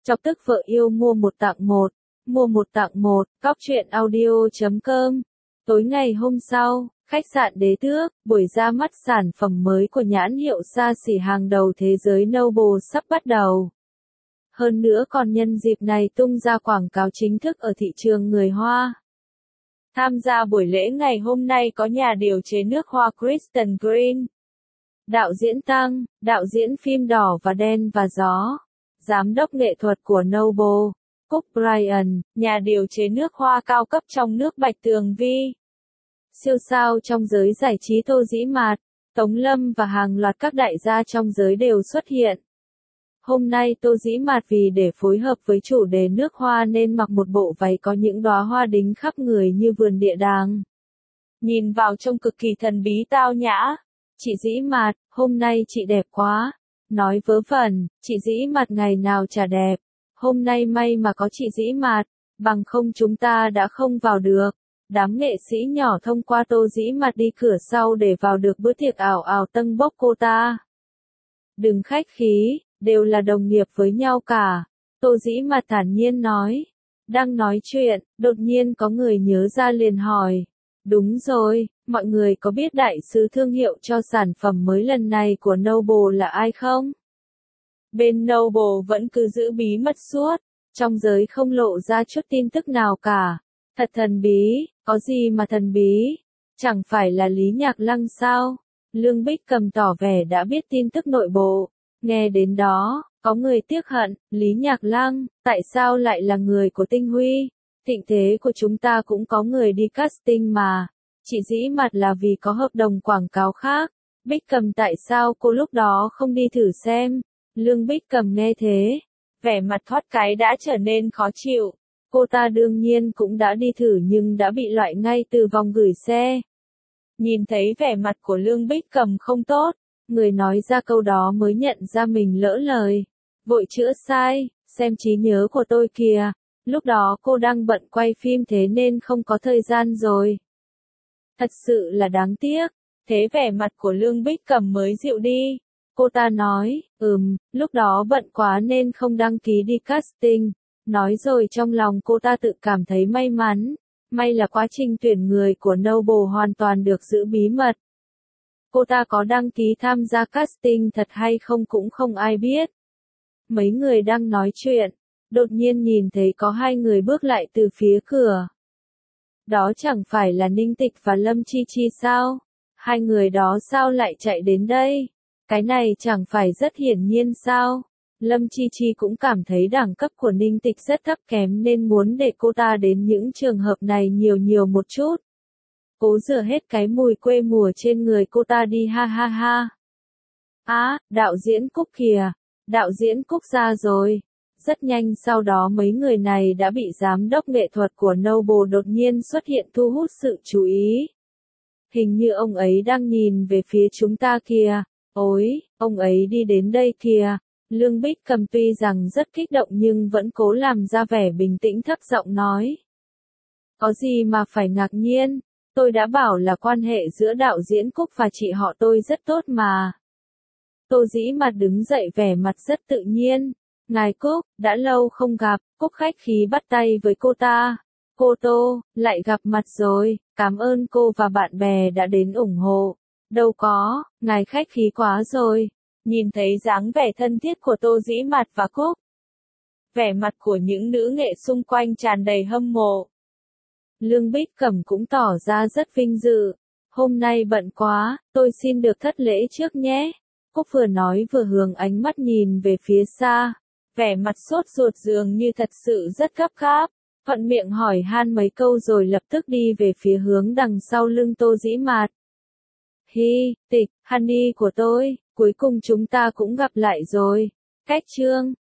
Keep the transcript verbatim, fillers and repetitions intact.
Chọc tức vợ yêu mua một tặng một, mua một tặng một, cóc truyện audio chấm com. Tối ngày hôm sau, khách sạn Đế Tước, buổi ra mắt sản phẩm mới của nhãn hiệu xa xỉ hàng đầu thế giới Noble sắp bắt đầu. Hơn nữa còn nhân dịp này tung ra quảng cáo chính thức ở thị trường người Hoa. Tham gia buổi lễ ngày hôm nay có nhà điều chế nước hoa Kristen Green, đạo diễn Tăng, đạo diễn phim Đỏ và Đen và Gió, giám đốc nghệ thuật của Noble, Cúc Bryan, nhà điều chế nước hoa cao cấp trong nước Bạch Tường Vi. Siêu sao trong giới giải trí Tô Dĩ Mạt, Tống Lâm và hàng loạt các đại gia trong giới đều xuất hiện. Hôm nay Tô Dĩ Mạt vì để phối hợp với chủ đề nước hoa nên mặc một bộ váy có những đóa hoa đính khắp người như vườn địa đàng. Nhìn vào trông cực kỳ thần bí tao nhã. Chị Dĩ Mạt, hôm nay chị đẹp quá. Nói vớ vẩn, chị Dĩ Mạt ngày nào chả đẹp. Hôm nay may mà có chị Dĩ Mạt, bằng không chúng ta đã không vào được. Đám nghệ sĩ nhỏ thông qua Tô Dĩ Mạt đi cửa sau để vào được bữa tiệc ảo ảo tâng bốc cô ta. Đừng khách khí, đều là đồng nghiệp với nhau cả. Tô Dĩ Mạt thản nhiên nói. Đang nói chuyện, đột nhiên có người nhớ ra liền hỏi. Đúng rồi, mọi người có biết đại sứ thương hiệu cho sản phẩm mới lần này của Noble là ai không? Bên Noble vẫn cứ giữ bí mật suốt, trong giới không lộ ra chút tin tức nào cả. Thật thần bí, có gì mà thần bí? Chẳng phải là Lý Nhạc Lăng sao? Lương Bích Cầm tỏ vẻ đã biết tin tức nội bộ. Nghe đến đó, có người tiếc hận, Lý Nhạc Lăng, tại sao lại là người của Tinh Huy? Thịnh thế của chúng ta cũng có người đi casting mà. Chị Dĩ Mạt là vì có hợp đồng quảng cáo khác. Bích Cầm tại sao cô lúc đó không đi thử xem? Lương Bích Cầm nghe thế, vẻ mặt thoát cái đã trở nên khó chịu. Cô ta đương nhiên cũng đã đi thử nhưng đã bị loại ngay từ vòng gửi xe. Nhìn thấy vẻ mặt của Lương Bích Cầm không tốt, người nói ra câu đó mới nhận ra mình lỡ lời. Vội chữa sai, xem trí nhớ của tôi kìa. Lúc đó cô đang bận quay phim thế nên không có thời gian rồi. Thật sự là đáng tiếc. Thế vẻ mặt của Lương Bích Cầm mới dịu đi. Cô ta nói, ừm, lúc đó bận quá nên không đăng ký đi casting. Nói rồi trong lòng cô ta tự cảm thấy may mắn. May là quá trình tuyển người của Noble hoàn toàn được giữ bí mật. Cô ta có đăng ký tham gia casting thật hay không cũng không ai biết. Mấy người đang nói chuyện, đột nhiên nhìn thấy có hai người bước lại từ phía cửa. Đó chẳng phải là Ninh Tịch và Lâm Chi Chi sao? Hai người đó sao lại chạy đến đây? Cái này chẳng phải rất hiển nhiên sao? Lâm Chi Chi cũng cảm thấy đẳng cấp của Ninh Tịch rất thấp kém nên muốn để cô ta đến những trường hợp này nhiều nhiều một chút. Cố rửa hết cái mùi quê mùa trên người cô ta đi ha ha ha. Á, đạo diễn Cúc kìa, đạo diễn Cúc ra rồi. Rất nhanh sau đó mấy người này đã bị giám đốc nghệ thuật của Noble đột nhiên xuất hiện thu hút sự chú ý. Hình như ông ấy đang nhìn về phía chúng ta kìa. Ôi, ông ấy đi đến đây kìa. Lương Bích Cầm tuy rằng rất kích động nhưng vẫn cố làm ra vẻ bình tĩnh thấp giọng nói. Có gì mà phải ngạc nhiên, tôi đã bảo là quan hệ giữa đạo diễn Cúc và chị họ tôi rất tốt mà. Tô Dĩ Mạt đứng dậy vẻ mặt rất tự nhiên. Ngài Cúc, đã lâu không gặp, Cúc khách khí bắt tay với cô ta. Cô Tô, lại gặp mặt rồi, cảm ơn cô và bạn bè đã đến ủng hộ. Đâu có, ngài khách khí quá rồi. Nhìn thấy dáng vẻ thân thiết của Tô Dĩ Mạt và Cúc. Vẻ mặt của những nữ nghệ xung quanh tràn đầy hâm mộ. Lương Bích Cẩm cũng tỏ ra rất vinh dự. Hôm nay bận quá, tôi xin được thất lễ trước nhé. Cúc vừa nói vừa hướng ánh mắt nhìn về phía xa. Vẻ mặt sốt ruột dường như thật sự rất gấp gáp. Thuận miệng hỏi han mấy câu rồi lập tức đi về phía hướng đằng sau lưng Tô Dĩ Mạt. Hi, Tịch, Honey của tôi, cuối cùng chúng ta cũng gặp lại rồi. Cách chương